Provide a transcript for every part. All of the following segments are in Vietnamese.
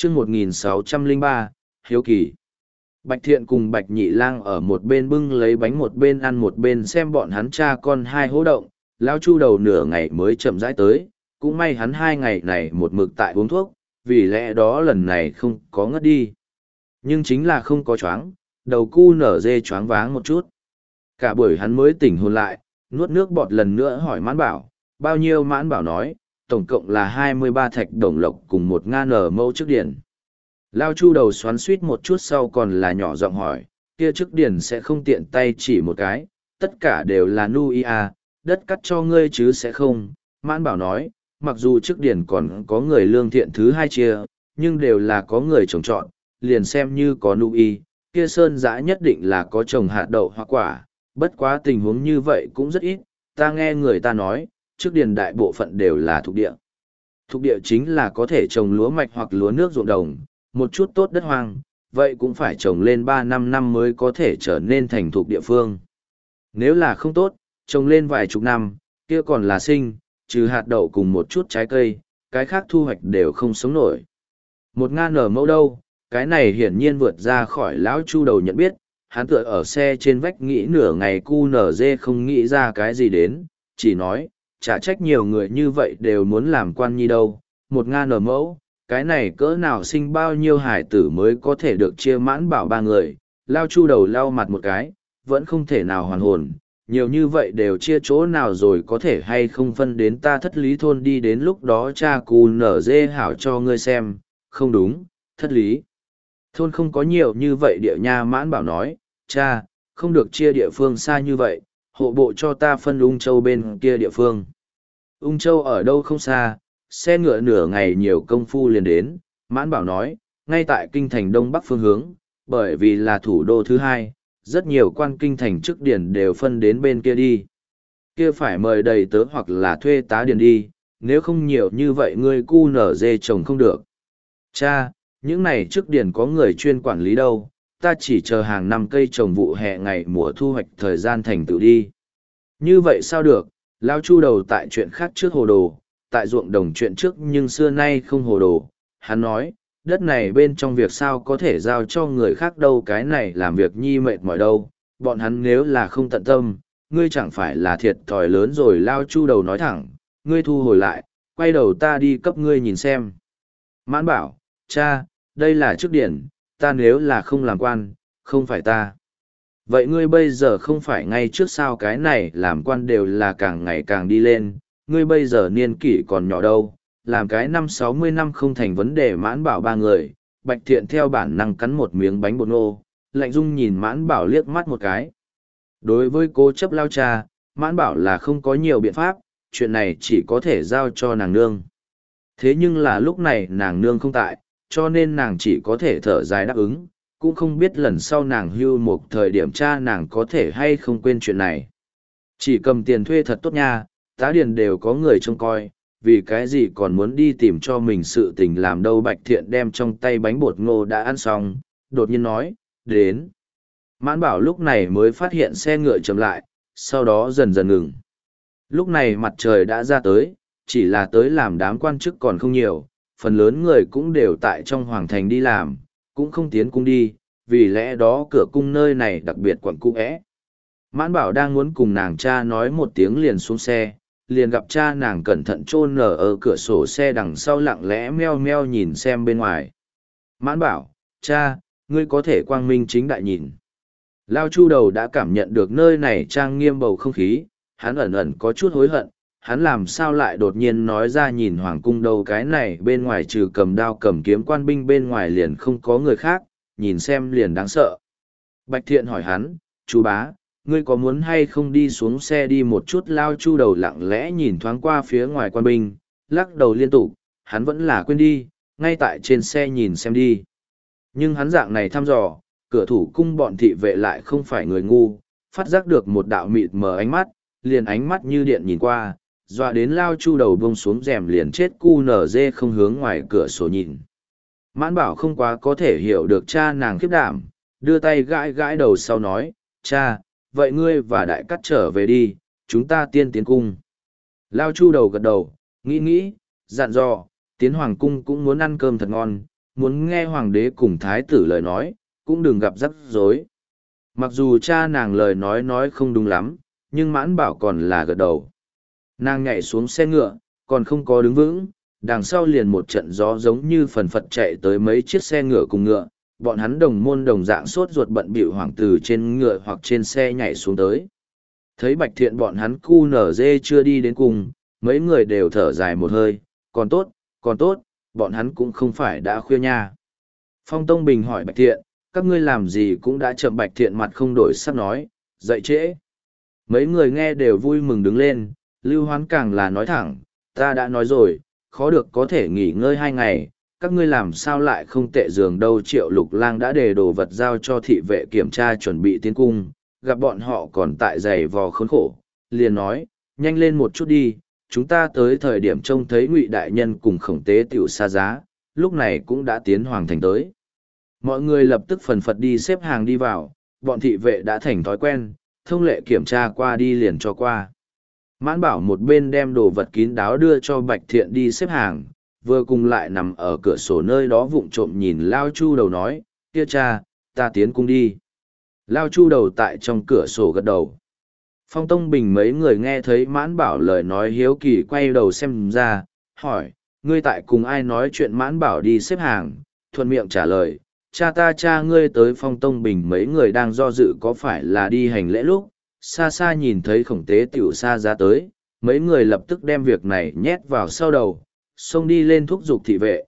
chương 1603, Hiếu Kỳ. Bạch Thiện cùng Bạch Nhị Lang ở một bên bưng lấy bánh một bên ăn một bên xem bọn hắn cha con hai hố động, Lao Chu đầu nửa ngày mới chậm rãi tới, cũng may hắn 2 ngày này một mực tại uống thuốc, vì lẽ đó lần này không có ngất đi. Nhưng chính là không có choáng, đầu cu nở dê choáng váng một chút. Cả buổi hắn mới tỉnh hồn lại, nuốt nước bọt lần nữa hỏi Mãn Bảo, bao nhiêu? Mãn Bảo nói, tổng cộng là 23 thạch đồng lộc cùng 1.000 mẫu trước điển. Lao Chu đầu xoắn suýt một chút sau còn là nhỏ giọng hỏi, kia trước điển sẽ không tiện tay chỉ một cái, tất cả đều là nuôi à, đất cắt cho ngươi chứ sẽ không. Mãn Bảo nói, mặc dù trước điển còn có người lương thiện thứ hai chia, nhưng đều là có người trồng trọt, liền xem như có nuôi, kia sơn giã nhất định là có trồng hạt đậu hoa quả, bất quá tình huống như vậy cũng rất ít, ta nghe người ta nói, trước điển đại bộ phận đều là thuộc địa. Thuộc địa chính là có thể trồng lúa mạch hoặc lúa nước ruộng đồng, một chút tốt đất hoang, vậy cũng phải trồng lên 3-5 năm mới có thể trở nên thành thuộc địa phương. Nếu là không tốt, trồng lên vài chục năm, kia còn là sinh, trừ hạt đậu cùng một chút trái cây, cái khác thu hoạch đều không sống nổi. 1.000 mẫu đâu, cái này hiển nhiên vượt ra khỏi lão Chu đầu nhận biết, hắn tựa ở xe trên vách nghĩ nửa ngày cu nở dê không nghĩ ra cái gì đến, chỉ nói, chả trách nhiều người như vậy đều muốn làm quan nhi đâu, 1.000 mẫu, cái này cỡ nào sinh bao nhiêu hải tử mới có thể được chia Mãn Bảo 3 người, Lao Chu đầu lau mặt một cái, vẫn không thể nào hoàn hồn, nhiều như vậy đều chia chỗ nào rồi có thể hay không phân đến ta Thất Lý thôn đi, đến lúc đó cha cu nở dê hảo cho ngươi xem, không đúng, Thất Lý thôn không có nhiều như vậy địa nha. Mãn Bảo nói, cha, không được chia địa phương xa như vậy, hộ bộ cho ta phân Ung Châu bên kia địa phương. Ung Châu ở đâu không xa, xe ngựa nửa ngày nhiều công phu liền đến. Mãn Bảo nói, ngay tại kinh thành đông bắc phương hướng, bởi vì là thủ đô thứ hai, rất nhiều quan kinh thành chức điển đều phân đến bên kia đi. Kia phải mời đầy tớ hoặc là thuê tá điển đi, nếu không nhiều như vậy ngươi cu nở dê trồng không được. Cha, những này chức điển có người chuyên quản lý đâu, ta chỉ chờ hàng năm cây trồng vụ hè ngày mùa thu hoạch thời gian thành tựu đi. Như vậy sao được, Lao Chu đầu tại chuyện khác trước hồ đồ, tại ruộng đồng chuyện trước nhưng xưa nay không hồ đồ. Hắn nói, đất này bên trong việc sao có thể giao cho người khác đâu, cái này làm việc nhi mệt mỏi đâu, bọn hắn nếu là không tận tâm, ngươi chẳng phải là thiệt thòi lớn rồi. Lao Chu đầu nói thẳng, ngươi thu hồi lại, quay đầu ta đi cấp ngươi nhìn xem. Mãn Bảo, cha, đây là chức điển, ta nếu là không làm quan, không phải ta. Vậy ngươi bây giờ không phải ngay trước sao, cái này làm quan đều là càng ngày càng đi lên, ngươi bây giờ niên kỷ còn nhỏ đâu, làm cái 50-60 năm không thành vấn đề. Mãn Bảo 3 người, Bạch Thiện theo bản năng cắn một miếng bánh bột ngô, lạnh dung nhìn Mãn Bảo liếc mắt một cái. Đối với cố chấp lao cha, Mãn Bảo là không có nhiều biện pháp, chuyện này chỉ có thể giao cho nàng nương. Thế nhưng là lúc này nàng nương không tại, cho nên nàng chỉ có thể thở dài đáp ứng, cũng không biết lần sau nàng hưu một thời điểm cha nàng có thể hay không quên chuyện này. Chỉ cầm tiền thuê thật tốt nha, tá điền đều có người trông coi, vì cái gì còn muốn đi tìm cho mình sự tình làm đâu. Bạch Thiện đem trong tay bánh bột ngô đã ăn xong, đột nhiên nói, đến. Mãn Bảo lúc này mới phát hiện xe ngựa chậm lại, sau đó dần dần ngừng. Lúc này mặt trời đã ra tới, chỉ là tới làm đám quan chức còn không nhiều, phần lớn người cũng đều tại trong hoàng thành đi làm, cũng không tiến cung đi, vì lẽ đó cửa cung nơi này đặc biệt quẩn cung ẽ. Mãn Bảo đang muốn cùng nàng cha nói một tiếng liền xuống xe, liền gặp cha nàng cẩn thận chôn ở cửa sổ xe đằng sau lặng lẽ meo meo nhìn xem bên ngoài. Mãn Bảo, cha, ngươi có thể quang minh chính đại nhìn. Lao Chu đầu đã cảm nhận được nơi này trang nghiêm bầu không khí, hắn ẩn ẩn có chút hối hận, hắn làm sao lại đột nhiên nói ra nhìn hoàng cung đâu, cái này bên ngoài trừ cầm đao cầm kiếm quan binh bên ngoài liền không có người khác, nhìn xem liền đáng sợ. Bạch Thiện hỏi hắn, chú bá, ngươi có muốn hay không đi xuống xe đi một chút? Lao Chu đầu lặng lẽ nhìn thoáng qua phía ngoài quan binh, lắc đầu liên tục, hắn vẫn là quên đi, ngay tại trên xe nhìn xem đi. Nhưng hắn dạng này thăm dò, cửa thủ cung bọn thị vệ lại không phải người ngu, phát giác được một đạo mịt mờ ánh mắt, liền ánh mắt như điện nhìn qua, dọa đến Lao Chu đầu buông xuống rèm liền chết cu nở dê không hướng ngoài cửa sổ nhìn. Mãn Bảo không quá có thể hiểu được cha nàng khiếp đảm, đưa tay gãi gãi đầu sau nói, cha, vậy ngươi và đại cắt trở về đi, chúng ta tiên tiến cung. Lao Chu đầu gật đầu, nghĩ nghĩ, dặn dò, tiến hoàng cung cũng muốn ăn cơm thật ngon, muốn nghe hoàng đế cùng thái tử lời nói, cũng đừng gặp rắc rối. Mặc dù cha nàng lời nói không đúng lắm, nhưng Mãn Bảo còn là gật đầu. Nàng nhảy xuống xe ngựa, còn không có đứng vững, đằng sau liền một trận gió giống như phần phật chạy tới mấy chiếc xe ngựa cùng ngựa, bọn hắn đồng môn đồng dạng sốt ruột bận bịu hoảng từ trên ngựa hoặc trên xe nhảy xuống tới. Thấy Bạch Thiện bọn hắn cu nở dê chưa đi đến cùng, mấy người đều thở dài một hơi, còn tốt, bọn hắn cũng không phải đã khuya nha. Phong Tông Bình hỏi Bạch Thiện, các ngươi làm gì cũng đã chậm. Bạch Thiện mặt không đổi sắc nói, dậy trễ. Mấy người nghe đều vui mừng đứng lên, Lưu Hoán càng là nói thẳng, ta đã nói rồi, khó được có thể nghỉ ngơi 2 ngày, các ngươi làm sao lại không tệ giường đâu. Triệu Lục Lang đã để đồ vật giao cho thị vệ kiểm tra chuẩn bị tiến cung, gặp bọn họ còn tại giày vò khốn khổ, liền nói, nhanh lên một chút đi, chúng ta tới thời điểm trông thấy Ngụy đại nhân cùng Khổng Tế tiểu xa giá, lúc này cũng đã tiến hoàng thành tới. Mọi người lập tức phần phật đi xếp hàng đi vào, bọn thị vệ đã thành thói quen, thông lệ kiểm tra qua đi liền cho qua. Mãn Bảo một bên đem đồ vật kín đáo đưa cho Bạch Thiện đi xếp hàng, vừa cùng lại nằm ở cửa sổ nơi đó vụng trộm nhìn Lao Chu Đầu nói, kia cha, ta tiến cung đi. Lao Chu Đầu tại trong cửa sổ gật đầu. Phong Tông Bình mấy người nghe thấy Mãn Bảo lời nói hiếu kỳ quay đầu xem ra, hỏi, ngươi tại cùng ai nói chuyện? Mãn Bảo đi xếp hàng, thuận miệng trả lời, cha ngươi tới. Phong Tông Bình mấy người đang do dự có phải là đi hành lễ lúc, xa xa nhìn thấy Khổng Tế tiểu xa ra tới, mấy người lập tức đem việc này nhét vào sau đầu, xông đi lên thúc giục thị vệ,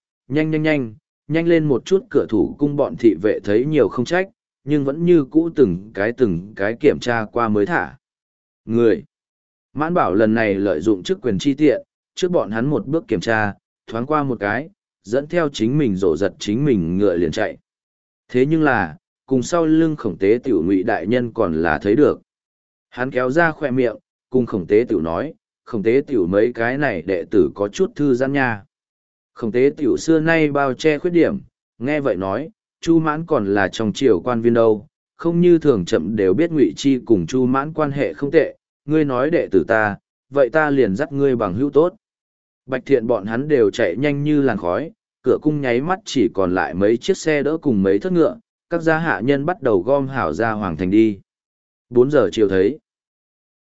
nhanh lên một chút. Cửa thủ cung bọn thị vệ thấy nhiều không trách, nhưng vẫn như cũ từng cái kiểm tra qua mới thả người. Mãn Bảo lần này lợi dụng chức quyền chi tiện, trước bọn hắn một bước kiểm tra, thoáng qua một cái, dẫn theo chính mình rổ giật chính mình ngựa liền chạy. Thế nhưng là, cùng sau lưng Khổng Tế tiểu Ngụy đại nhân còn là thấy được. Hắn kéo ra khoe miệng, cùng Khổng Tế tiểu nói, Khổng Tế tiểu mấy cái này đệ tử có chút thư giãn nha. Khổng Tế tiểu xưa nay bao che khuyết điểm, nghe vậy nói, Chu Mãn còn là trong triều quan viên đâu, không như thường chậm đều biết Ngụy Chi cùng Chu Mãn quan hệ không tệ, ngươi nói đệ tử ta, vậy ta liền dắt ngươi bằng hữu tốt. Bạch Thiện bọn hắn đều chạy nhanh như làn khói, cửa cung nháy mắt chỉ còn lại mấy chiếc xe đỡ cùng mấy thất ngựa, các gia hạ nhân bắt đầu gom hảo ra hoàng thành đi. 4 giờ chiều thấy,